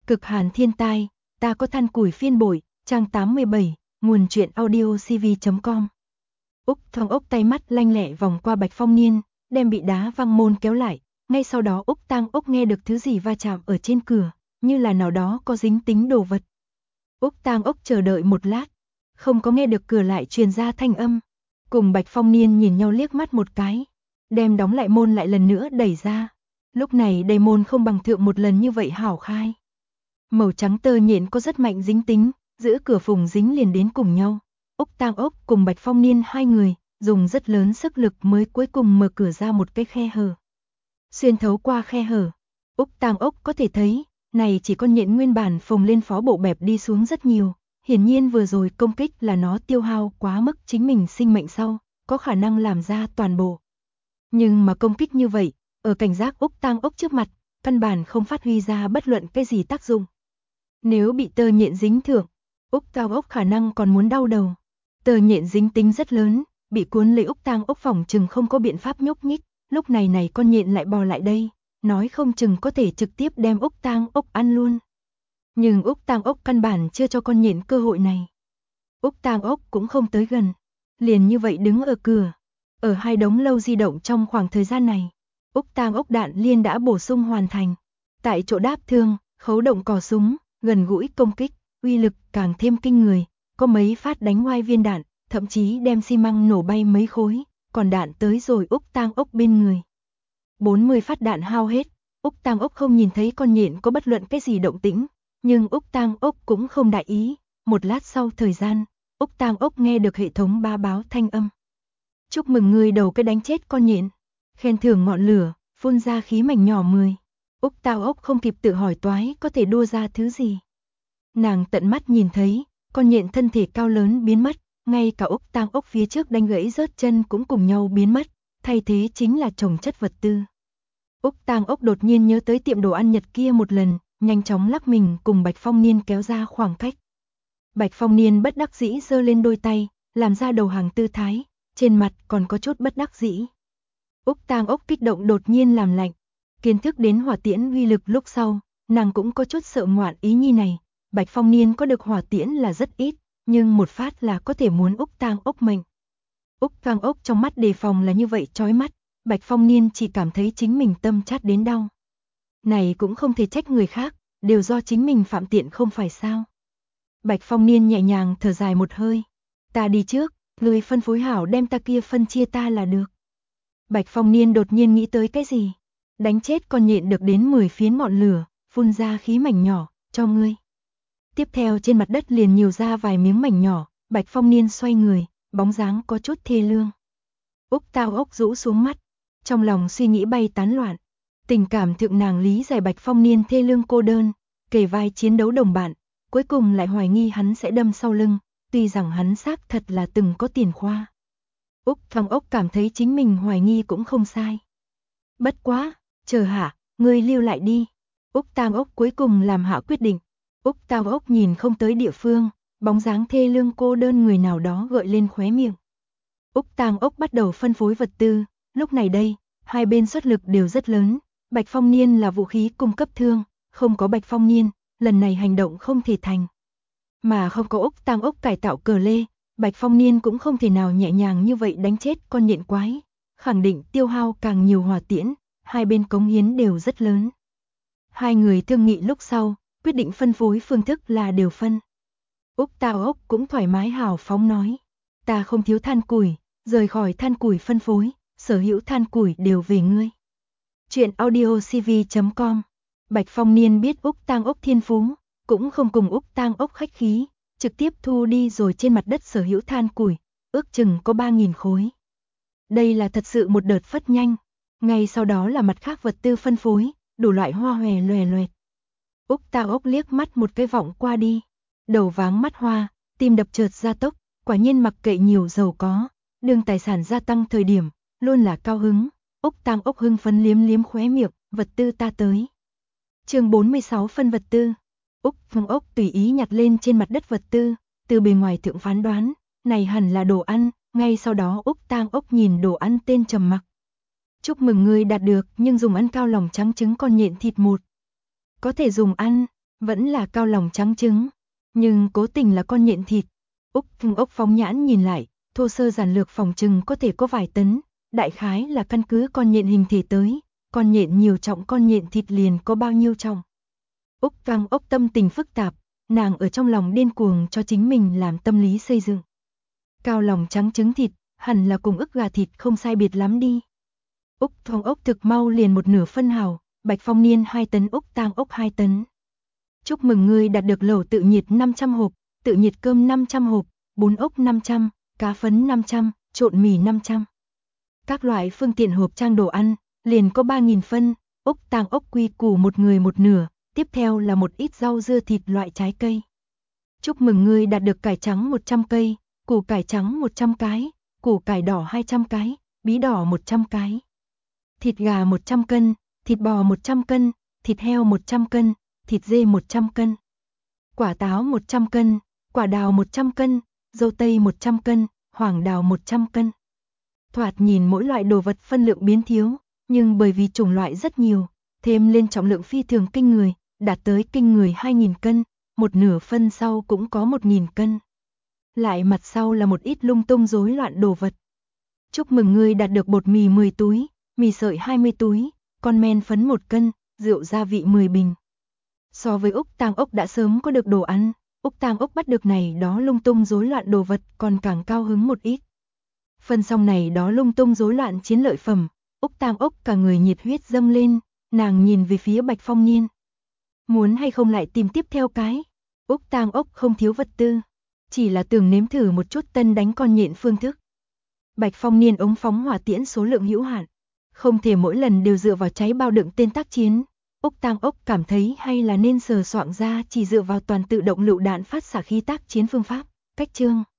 Cực hàn thiên tai, ta có than củi phiên bội, trang 87, nguồn truyện audio cv.com. Úc Thong Ốc tay mắt lanh lẹ vòng qua Bạch Phong Niên, đem bị đá văng môn kéo lại, ngay sau đó Úc Tang Ốc nghe được thứ gì va chạm ở trên cửa, như là nào đó có dính tính đồ vật. Úc Tang Ốc chờ đợi một lát, không có nghe được cửa lại truyền ra thanh âm. Cùng Bạch Phong Niên nhìn nhau liếc mắt một cái, đem đóng lại môn lại lần nữa đẩy ra. Lúc này đầy môn không bằng thượng một lần như vậy hảo khai. Màu trắng tơ nhện có rất mạnh dính tính, giữ cửa phùng dính liền đến cùng nhau. Úc Tang Ốc cùng Bạch Phong Niên hai người, dùng rất lớn sức lực mới cuối cùng mở cửa ra một cái khe hở. Xuyên thấu qua khe hở, Úc Tang Ốc có thể thấy, này chỉ con nhện nguyên bản phồng lên phó bộ bẹp đi xuống rất nhiều. Hiển nhiên vừa rồi công kích là nó tiêu hao quá mức chính mình sinh mệnh sau, có khả năng làm ra toàn bộ. Nhưng mà công kích như vậy, ở cảnh giác Úc Tang Ốc trước mặt, căn bản không phát huy ra bất luận cái gì tác dụng. Nếu bị tơ nhện dính thượng, Úc Tang Ốc khả năng còn muốn đau đầu. Tơ nhện dính tính rất lớn, bị cuốn lấy Úc Tang Ốc phỏng chừng không có biện pháp nhúc nhích, lúc này con nhện lại bò lại đây, nói không chừng có thể trực tiếp đem Úc Tang Ốc ăn luôn. Nhưng Úc Tang Ốc căn bản chưa cho con nhện cơ hội này. Úc Tang Ốc cũng không tới gần, liền như vậy đứng ở cửa. Ở hai đống lâu di động trong khoảng thời gian này, Úc Tang Ốc đạn liên đã bổ sung hoàn thành. Tại chỗ đáp thương, khấu động cò súng, gần gũi công kích, uy lực càng thêm kinh người, có mấy phát đánh ngoai viên đạn, thậm chí đem xi măng nổ bay mấy khối, còn đạn tới rồi Úc Tang Ốc bên người. 40 phát đạn hao hết, Úc Tang Ốc không nhìn thấy con nhện có bất luận cái gì động tĩnh, nhưng Úc Tang Ốc cũng không đại ý, một lát sau thời gian, Úc Tang Ốc nghe được hệ thống ba báo thanh âm. Chúc mừng người đầu cái đánh chết con nhện, khen thưởng ngọn lửa, phun ra khí mảnh nhỏ 10. Úc Tang Ốc không kịp tự hỏi toái có thể đua ra thứ gì. Nàng tận mắt nhìn thấy, con nhện thân thể cao lớn biến mất, ngay cả Úc Tang Ốc phía trước đánh gãy rớt chân cũng cùng nhau biến mất, thay thế chính là chồng chất vật tư. Úc Tang Ốc đột nhiên nhớ tới tiệm đồ ăn Nhật kia một lần, nhanh chóng lắc mình cùng Bạch Phong Niên kéo ra khoảng cách. Bạch Phong Niên bất đắc dĩ giơ lên đôi tay, làm ra đầu hàng tư thái, trên mặt còn có chút bất đắc dĩ. Úc Tang Ốc kích động đột nhiên làm lạnh, kiến thức đến hỏa tiễn uy lực lúc sau, nàng cũng có chút sợ ngoạn ý nhi này. Bạch Phong Niên có được hỏa tiễn là rất ít, nhưng một phát là có thể muốn Úc Tang Ốc mệnh. Úc Tang Ốc trong mắt đề phòng là như vậy chói mắt, Bạch Phong Niên chỉ cảm thấy chính mình tâm chát đến đau. Này cũng không thể trách người khác, đều do chính mình phạm tiện không phải sao. Bạch Phong Niên nhẹ nhàng thở dài một hơi. Ta đi trước, người phân phối hảo đem ta kia phân chia ta là được. Bạch Phong Niên đột nhiên nghĩ tới cái gì? Đánh chết con nhện được đến 10 phiến ngọn lửa, phun ra khí mảnh nhỏ, cho ngươi. Tiếp theo trên mặt đất liền nhiều ra vài miếng mảnh nhỏ, Bạch Phong Niên xoay người, bóng dáng có chút thê lương. Úc Tang Ốc rũ xuống mắt, trong lòng suy nghĩ bay tán loạn. Tình cảm thượng nàng lý giải Bạch Phong Niên thê lương cô đơn, kề vai chiến đấu đồng bạn, cuối cùng lại hoài nghi hắn sẽ đâm sau lưng, tuy rằng hắn xác thật là từng có tiền khoa. Úc Thong Ốc cảm thấy chính mình hoài nghi cũng không sai. Bất quá, chờ hạ, ngươi lưu lại đi. Úc Tang Ốc cuối cùng làm hạ quyết định. Úc Tang Ốc nhìn không tới địa phương, bóng dáng thê lương cô đơn người nào đó gợi lên khóe miệng. Úc Tang Ốc bắt đầu phân phối vật tư, lúc này đây, hai bên xuất lực đều rất lớn. Bạch Phong Niên là vũ khí cung cấp thương, không có Bạch Phong Niên, lần này hành động không thể thành. Mà không có Úc Tang Ốc cải tạo cờ lê, Bạch Phong Niên cũng không thể nào nhẹ nhàng như vậy đánh chết con nhện quái, khẳng định tiêu hao càng nhiều hỏa tiễn, hai bên cống hiến đều rất lớn. Hai người thương nghị lúc sau, quyết định phân phối phương thức là đều phân. Úc Tang Ốc cũng thoải mái hào phóng nói, ta không thiếu than củi, rời khỏi than củi phân phối, sở hữu than củi đều về ngươi. Chuyện audio cv.com. Bạch Phong Niên biết Úc Tang Ốc thiên phú, cũng không cùng Úc Tang Ốc khách khí, trực tiếp thu đi rồi trên mặt đất sở hữu than củi, ước chừng có 3.000 khối. Đây là thật sự một đợt phất nhanh, ngay sau đó là mặt khác vật tư phân phối, đủ loại hoa hòe loè loẹt. Úc Tang Ốc liếc mắt một cái vọng qua đi, đầu váng mắt hoa, tim đập chợt gia tốc, quả nhiên mặc kệ nhiều giàu có, đương tài sản gia tăng thời điểm, luôn là cao hứng. Úc Tang Ốc hưng phấn liếm liếm khóe miệng, vật tư ta tới. Chương 46 phân vật tư. Úc Thong Ốc tùy ý nhặt lên trên mặt đất vật tư, từ bề ngoài thượng phán đoán, này hẳn là đồ ăn, ngay sau đó Úc Tang Ốc nhìn đồ ăn tên trầm mặc. Chúc mừng ngươi đạt được, nhưng dùng ăn cao lòng trắng trứng con nhện thịt một. Có thể dùng ăn, Vẫn là cao lòng trắng trứng, nhưng cố tình là con nhện thịt. Úc phóng nhãn nhìn lại, thô sơ giản lược phòng chừng có thể có vài tấn, đại khái là căn cứ con nhện hình thể tới, con nhện nhiều trọng con nhện thịt liền có bao nhiêu trọng. Úc tâm tình phức tạp, nàng ở trong lòng điên cuồng cho chính mình làm tâm lý xây dựng. Cao lòng trắng trứng thịt, hẳn là cùng ức gà thịt không sai biệt lắm đi. Úc thực mau liền một nửa phân hào, Bạch Phong Niên 2 tấn, Úc 2 tấn. Chúc mừng ngươi đạt được lẩu tự nhiệt 500 hộp, tự nhiệt cơm 500 hộp, bún ốc 500, cá phấn 500, trộn mì 500. Các loại phương tiện hộp trang đồ ăn, liền có 3.000 phân, Úc quy củ một người một nửa, tiếp theo là một ít rau dưa thịt loại trái cây. Chúc mừng ngươi đạt được cải trắng 100 cây, củ cải trắng 100 cái, củ cải đỏ 200 cái, bí đỏ 100 cái. Thịt gà 100 cân, thịt bò 100 cân, thịt heo 100 cân, thịt dê 100 cân. Quả táo 100 cân, quả đào 100 cân, dâu tây 100 cân, hoàng đào 100 cân. Thoạt nhìn mỗi loại đồ vật phân lượng biến thiếu, nhưng bởi vì chủng loại rất nhiều, thêm lên trọng lượng phi thường kinh người, đạt tới kinh người 2.000 cân, một nửa phân sau cũng có 1.000 cân. Lại mặt sau là một ít lung tung rối loạn đồ vật. Chúc mừng ngươi đạt được bột mì 10 túi, mì sợi 20 túi, con men phấn 1 cân, rượu gia vị 10 bình. So với Úc đã sớm có được đồ ăn, Úc bắt được này đó lung tung rối loạn đồ vật còn càng cao hứng một ít. Phân xong này đó lung tung rối loạn chiến lợi phẩm, Úc cả người nhiệt huyết dâng lên, nàng nhìn về phía Bạch Phong Niên. Muốn hay không lại tìm tiếp theo cái? Úc không thiếu vật tư, chỉ là tưởng nếm thử một chút tân đánh con nhện phương thức. Bạch Phong Niên ống phóng hỏa tiễn số lượng hữu hạn, không thể mỗi lần đều dựa vào cháy bao đựng tên tác chiến. Úc cảm thấy hay là nên sờ soạn ra chỉ dựa vào toàn tự động lựu đạn phát xạ khí tác chiến phương pháp, cách chương.